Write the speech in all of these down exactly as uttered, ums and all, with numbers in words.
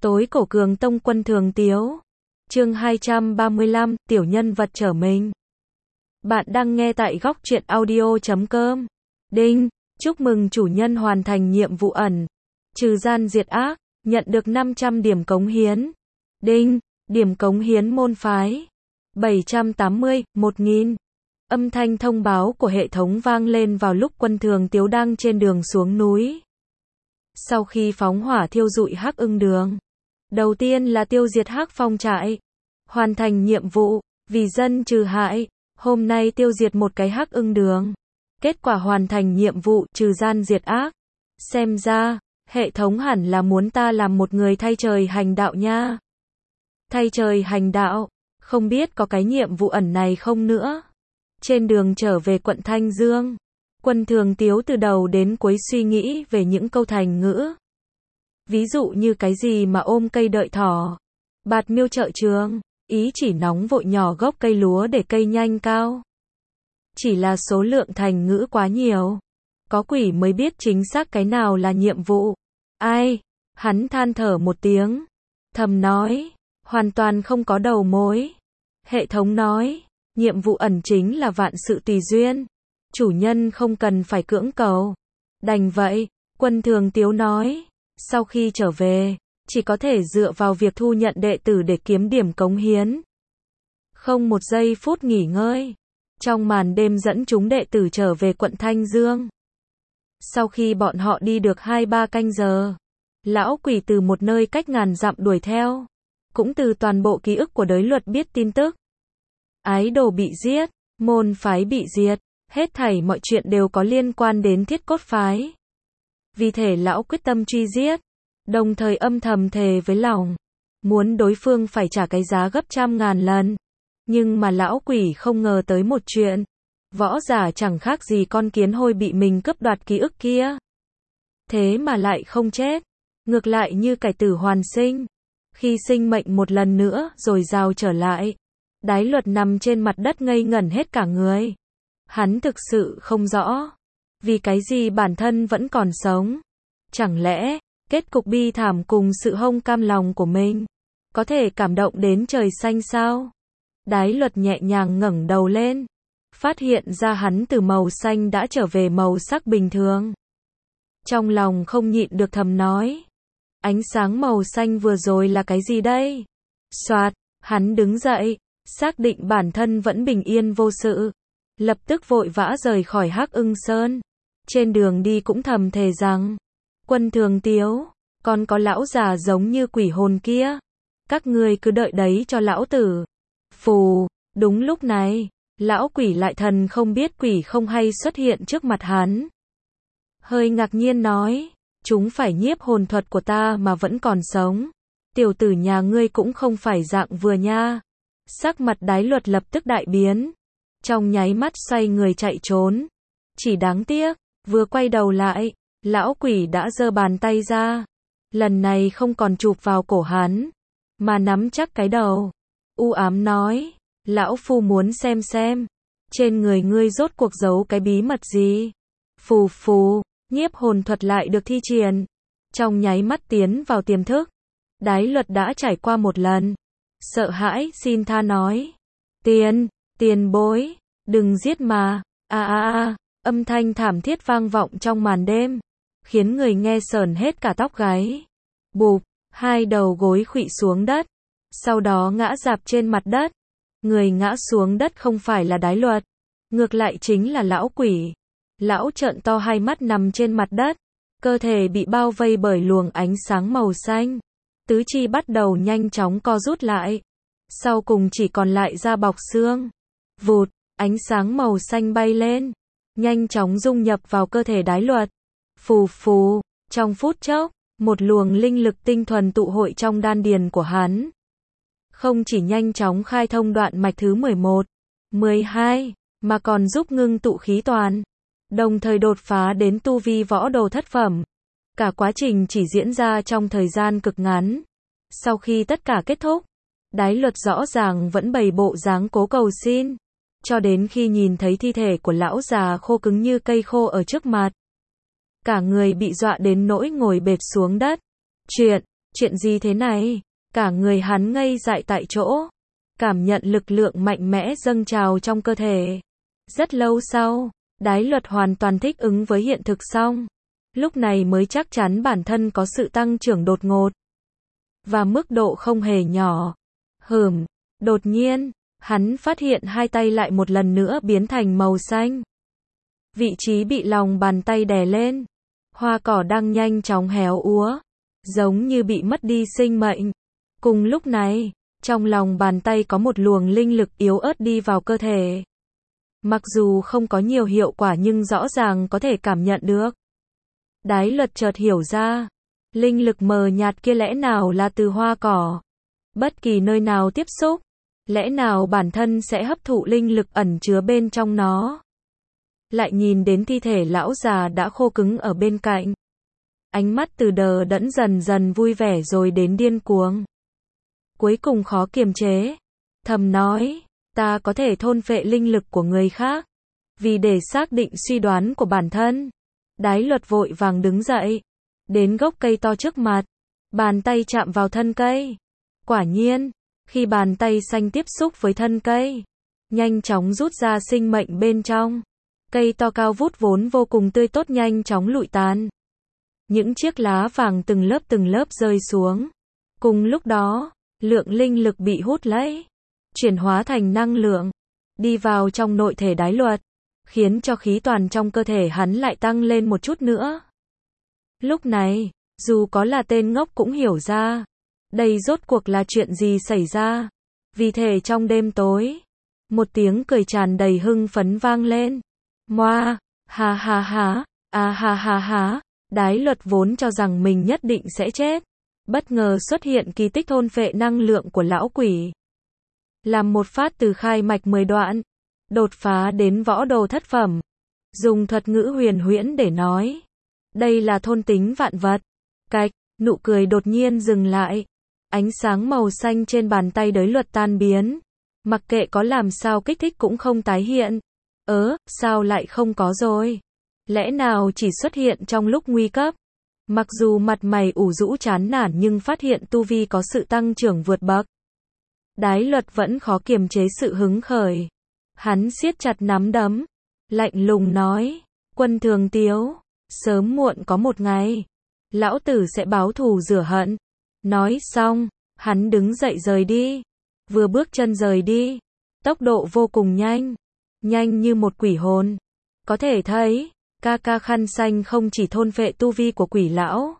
Tối cổ cường tông quân thường tiếu. Chương hai trăm ba mươi lăm, tiểu nhân vật trở mình. Bạn đang nghe tại góc truyện audio chấm com. Đinh, chúc mừng chủ nhân hoàn thành nhiệm vụ ẩn, trừ gian diệt ác, nhận được năm trăm điểm cống hiến. Đinh, điểm cống hiến môn phái. bảy trăm tám mươi, một nghìn. Âm thanh thông báo của hệ thống vang lên vào lúc quân thường tiếu đang trên đường xuống núi. Sau khi phóng hỏa thiêu rụi Hắc Ưng Đường, đầu tiên là tiêu diệt Hắc Phong trại, hoàn thành nhiệm vụ, vì dân trừ hại. Hôm nay tiêu diệt một cái Hắc Ưng Đường, kết quả hoàn thành nhiệm vụ trừ gian diệt ác. Xem ra, hệ thống hẳn là muốn ta làm một người thay trời hành đạo nha. Thay trời hành đạo, không biết có cái nhiệm vụ ẩn này không nữa. Trên đường trở về quận Thanh Dương, quân thường tiếu từ đầu đến cuối suy nghĩ về những câu thành ngữ. Ví dụ như cái gì mà ôm cây đợi thỏ, bạt miêu trợ trường, ý chỉ nóng vội nhỏ gốc cây lúa để cây nhanh cao. Chỉ là số lượng thành ngữ quá nhiều, có quỷ mới biết chính xác cái nào là nhiệm vụ. Ai? Hắn than thở một tiếng, thầm nói, hoàn toàn không có đầu mối. Hệ thống nói, nhiệm vụ ẩn chính là vạn sự tùy duyên, chủ nhân không cần phải cưỡng cầu. Đành vậy, quân thường tiếu nói, sau khi trở về, chỉ có thể dựa vào việc thu nhận đệ tử để kiếm điểm cống hiến. Không một giây phút nghỉ ngơi, trong màn đêm dẫn chúng đệ tử trở về quận Thanh Dương. Sau khi bọn họ đi được hai ba canh giờ, lão quỷ từ một nơi cách ngàn dặm đuổi theo, cũng từ toàn bộ ký ức của đới luật biết tin tức. Ái đồ bị giết, môn phái bị diệt, hết thảy mọi chuyện đều có liên quan đến Thiết Cốt phái. Vì thế lão quyết tâm truy giết, đồng thời âm thầm thề với lòng, muốn đối phương phải trả cái giá gấp trăm ngàn lần. Nhưng mà lão quỷ không ngờ tới một chuyện, võ giả chẳng khác gì con kiến hôi bị mình cướp đoạt ký ức kia. Thế mà lại không chết, ngược lại như cải tử hoàn sinh. Khi sinh mệnh một lần nữa rồi rào trở lại, Đái Luật nằm trên mặt đất ngây ngẩn hết cả người. Hắn thực sự không rõ, vì cái gì bản thân vẫn còn sống. Chẳng lẽ, kết cục bi thảm cùng sự không cam lòng của mình, có thể cảm động đến trời xanh sao? Đái Luật nhẹ nhàng ngẩng đầu lên, phát hiện ra hắn từ màu xanh đã trở về màu sắc bình thường. Trong lòng không nhịn được thầm nói, ánh sáng màu xanh vừa rồi là cái gì đây? Soạt, hắn đứng dậy, xác định bản thân vẫn bình yên vô sự, lập tức vội vã rời khỏi Hắc Ưng Sơn. Trên đường đi cũng thầm thề rằng, quân thường tiếu, còn có lão già giống như quỷ hồn kia, các ngươi cứ đợi đấy cho lão tử. Phù, đúng lúc này, lão quỷ lại thần không biết quỷ không hay xuất hiện trước mặt hắn. Hơi ngạc nhiên nói, chúng phải nhiếp hồn thuật của ta mà vẫn còn sống. Tiểu tử nhà ngươi cũng không phải dạng vừa nha. Sắc mặt Đái Luật lập tức đại biến, trong nháy mắt xoay người chạy trốn. Chỉ đáng tiếc, vừa quay đầu lại, lão quỷ đã giơ bàn tay ra. Lần này không còn chụp vào cổ hắn, mà nắm chắc cái đầu. U ám nói, lão phu muốn xem xem, trên người ngươi rốt cuộc giấu cái bí mật gì. Phù phù, nhiếp hồn thuật lại được thi triển. Trong nháy mắt tiến vào tiềm thức. Đái Luật đã trải qua một lần. Sợ hãi xin tha nói, tiền, tiền bối, đừng giết mà. A a a, âm thanh thảm thiết vang vọng trong màn đêm, khiến người nghe sởn hết cả tóc gáy. Bụp, hai đầu gối khuỵu xuống đất, sau đó ngã rạp trên mặt đất. Người ngã xuống đất không phải là Đái Luật, ngược lại chính là lão quỷ. Lão trợn to hai mắt nằm trên mặt đất, cơ thể bị bao vây bởi luồng ánh sáng màu xanh. Tứ chi bắt đầu nhanh chóng co rút lại, sau cùng chỉ còn lại da bọc xương. Vụt, ánh sáng màu xanh bay lên, nhanh chóng dung nhập vào cơ thể Đái Luật. Phù phù, trong phút chốc, một luồng linh lực tinh thuần tụ hội trong đan điền của hắn. Không chỉ nhanh chóng khai thông đoạn mạch thứ mười một, mười hai, mà còn giúp ngưng tụ khí toàn, đồng thời đột phá đến tu vi võ đồ thất phẩm. Cả quá trình chỉ diễn ra trong thời gian cực ngắn. Sau khi tất cả kết thúc, Đái Luật rõ ràng vẫn bày bộ dáng cố cầu xin, cho đến khi nhìn thấy thi thể của lão già khô cứng như cây khô ở trước mặt. Cả người bị dọa đến nỗi ngồi bệt xuống đất. Chuyện Chuyện gì thế này? Cả người hắn ngây dại tại chỗ. Cảm nhận lực lượng mạnh mẽ dâng trào trong cơ thể. Rất lâu sau, Đái Luật hoàn toàn thích ứng với hiện thực xong. Lúc này mới chắc chắn bản thân có sự tăng trưởng đột ngột. Và mức độ không hề nhỏ. Hừm, đột nhiên, hắn phát hiện hai tay lại một lần nữa biến thành màu xanh. Vị trí bị lòng bàn tay đè lên. Hoa cỏ đang nhanh chóng héo úa. Giống như bị mất đi sinh mệnh. Cùng lúc này, trong lòng bàn tay có một luồng linh lực yếu ớt đi vào cơ thể. Mặc dù không có nhiều hiệu quả nhưng rõ ràng có thể cảm nhận được. Đái Luật chợt hiểu ra. Linh lực mờ nhạt kia lẽ nào là từ hoa cỏ. Bất kỳ nơi nào tiếp xúc. Lẽ nào bản thân sẽ hấp thụ linh lực ẩn chứa bên trong nó. Lại nhìn đến thi thể lão già đã khô cứng ở bên cạnh. Ánh mắt từ đờ đẫn dần dần vui vẻ rồi đến điên cuồng. Cuối cùng khó kiềm chế. Thầm nói, ta có thể thôn phệ linh lực của người khác. Vì để xác định suy đoán của bản thân. Đái Luật vội vàng đứng dậy. Đến gốc cây to trước mặt. Bàn tay chạm vào thân cây. Quả nhiên, khi bàn tay xanh tiếp xúc với thân cây, nhanh chóng rút ra sinh mệnh bên trong. Cây to cao vút vốn vô cùng tươi tốt nhanh chóng lụi tàn. Những chiếc lá vàng từng lớp từng lớp rơi xuống. Cùng lúc đó, lượng linh lực bị hút lấy, chuyển hóa thành năng lượng, đi vào trong nội thể Đái Luật, khiến cho khí toàn trong cơ thể hắn lại tăng lên một chút nữa. Lúc này, dù có là tên ngốc cũng hiểu ra, đây rốt cuộc là chuyện gì xảy ra. Vì thế trong đêm tối, một tiếng cười tràn đầy hưng phấn vang lên. Moa, ha ha ha, a ha ha ha. Đái Luật vốn cho rằng mình nhất định sẽ chết. Bất ngờ xuất hiện kỳ tích thôn phệ năng lượng của lão quỷ. Làm một phát từ khai mạch mười đoạn. Đột phá đến võ đồ thất phẩm. Dùng thuật ngữ huyền huyễn để nói. Đây là thôn tính vạn vật. Cạch, nụ cười đột nhiên dừng lại. Ánh sáng màu xanh trên bàn tay Đái Luật tan biến. Mặc kệ có làm sao kích thích cũng không tái hiện. Ớ, sao lại không có rồi? Lẽ nào chỉ xuất hiện trong lúc nguy cấp? Mặc dù mặt mày ủ rũ chán nản nhưng phát hiện tu vi có sự tăng trưởng vượt bậc. Đái Luật vẫn khó kiềm chế sự hứng khởi. Hắn siết chặt nắm đấm. Lạnh lùng nói. Quân Thường Tiếu. Sớm muộn có một ngày. Lão tử sẽ báo thù rửa hận. Nói xong. Hắn đứng dậy rời đi. Vừa bước chân rời đi. Tốc độ vô cùng nhanh. Nhanh như một quỷ hồn. Có thể thấy. Ca ca khăn xanh không chỉ thôn phệ tu vi của quỷ lão.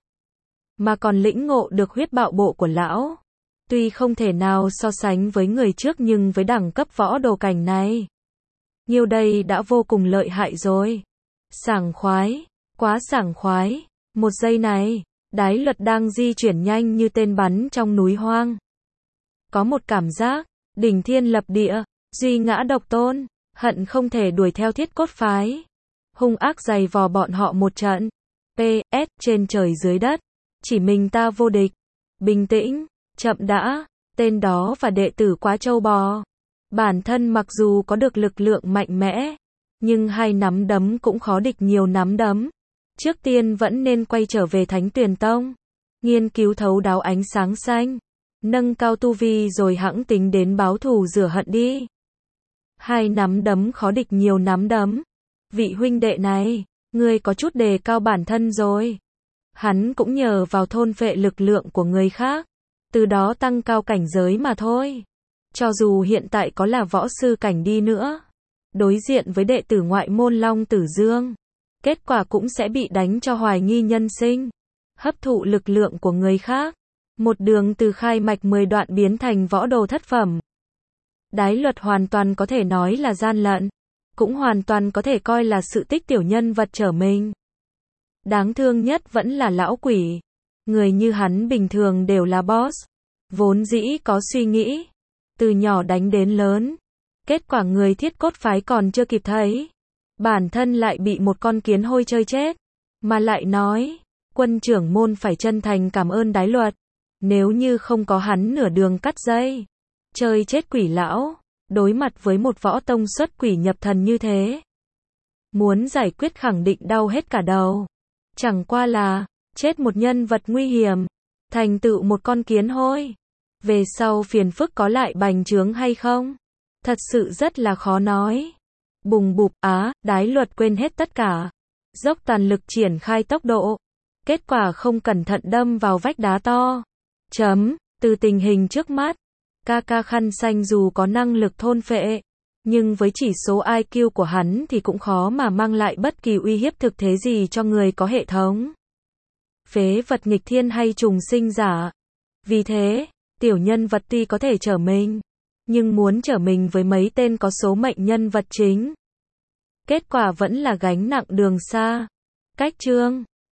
Mà còn lĩnh ngộ được huyết bạo bộ của lão. Tuy không thể nào so sánh với người trước nhưng với đẳng cấp võ đồ cảnh này. Nhiều đây đã vô cùng lợi hại rồi. Sảng khoái. Quá sảng khoái. Một giây này. Đái Luật đang di chuyển nhanh như tên bắn trong núi hoang. Có một cảm giác. Đỉnh thiên lập địa. Duy ngã độc tôn. Hận không thể đuổi theo Thiết Cốt phái. Hung ác giày vò bọn họ một trận. pê ét trên trời dưới đất. Chỉ mình ta vô địch. Bình tĩnh. Chậm đã. Tên đó và đệ tử quá trâu bò. Bản thân mặc dù có được lực lượng mạnh mẽ. Nhưng hai nắm đấm cũng khó địch nhiều nắm đấm. Trước tiên vẫn nên quay trở về Thánh Tuyền Tông. Nghiên cứu thấu đáo ánh sáng xanh. Nâng cao tu vi rồi hẵng tính đến báo thù rửa hận đi. Hai nắm đấm khó địch nhiều nắm đấm. Vị huynh đệ này, ngươi có chút đề cao bản thân rồi. Hắn cũng nhờ vào thôn phệ lực lượng của người khác. Từ đó tăng cao cảnh giới mà thôi. Cho dù hiện tại có là võ sư cảnh đi nữa. Đối diện với đệ tử ngoại môn Long Tử Dương. Kết quả cũng sẽ bị đánh cho hoài nghi nhân sinh. Hấp thụ lực lượng của người khác. Một đường từ khai mạch mười đoạn biến thành võ đồ thất phẩm. Đái Luật hoàn toàn có thể nói là gian lận. Cũng hoàn toàn có thể coi là sự tích tiểu nhân vật trở mình. Đáng thương nhất vẫn là lão quỷ. Người như hắn bình thường đều là boss. Vốn dĩ có suy nghĩ. Từ nhỏ đánh đến lớn. Kết quả người Thiết Cốt phái còn chưa kịp thấy. Bản thân lại bị một con kiến hôi chơi chết. Mà lại nói. Quân trưởng môn phải chân thành cảm ơn Đái Luật. Nếu như không có hắn nửa đường cắt dây. Chơi chết quỷ lão. Đối mặt với một võ tông xuất quỷ nhập thần như thế. Muốn giải quyết khẳng định đau hết cả đầu. Chẳng qua là. Chết một nhân vật nguy hiểm. thành tựu một con kiến hôi. Về sau phiền phức có lại bành trướng hay không? Thật sự rất là khó nói. Bùng bụp, á, đái luật quên hết tất cả. Dốc toàn lực triển khai tốc độ. Kết quả không cẩn thận đâm vào vách đá to. Chấm, từ tình hình trước mắt, ca ca khăn xanh dù có năng lực thôn phệ, nhưng với chỉ số i kiu của hắn thì cũng khó mà mang lại bất kỳ uy hiếp thực thế gì cho người có hệ thống phế vật nghịch thiên hay trùng sinh giả. Vì thế, tiểu nhân vật tuy có thể trở mình, nhưng muốn trở mình với mấy tên có số mệnh nhân vật chính, kết quả vẫn là gánh nặng đường xa. Cách chương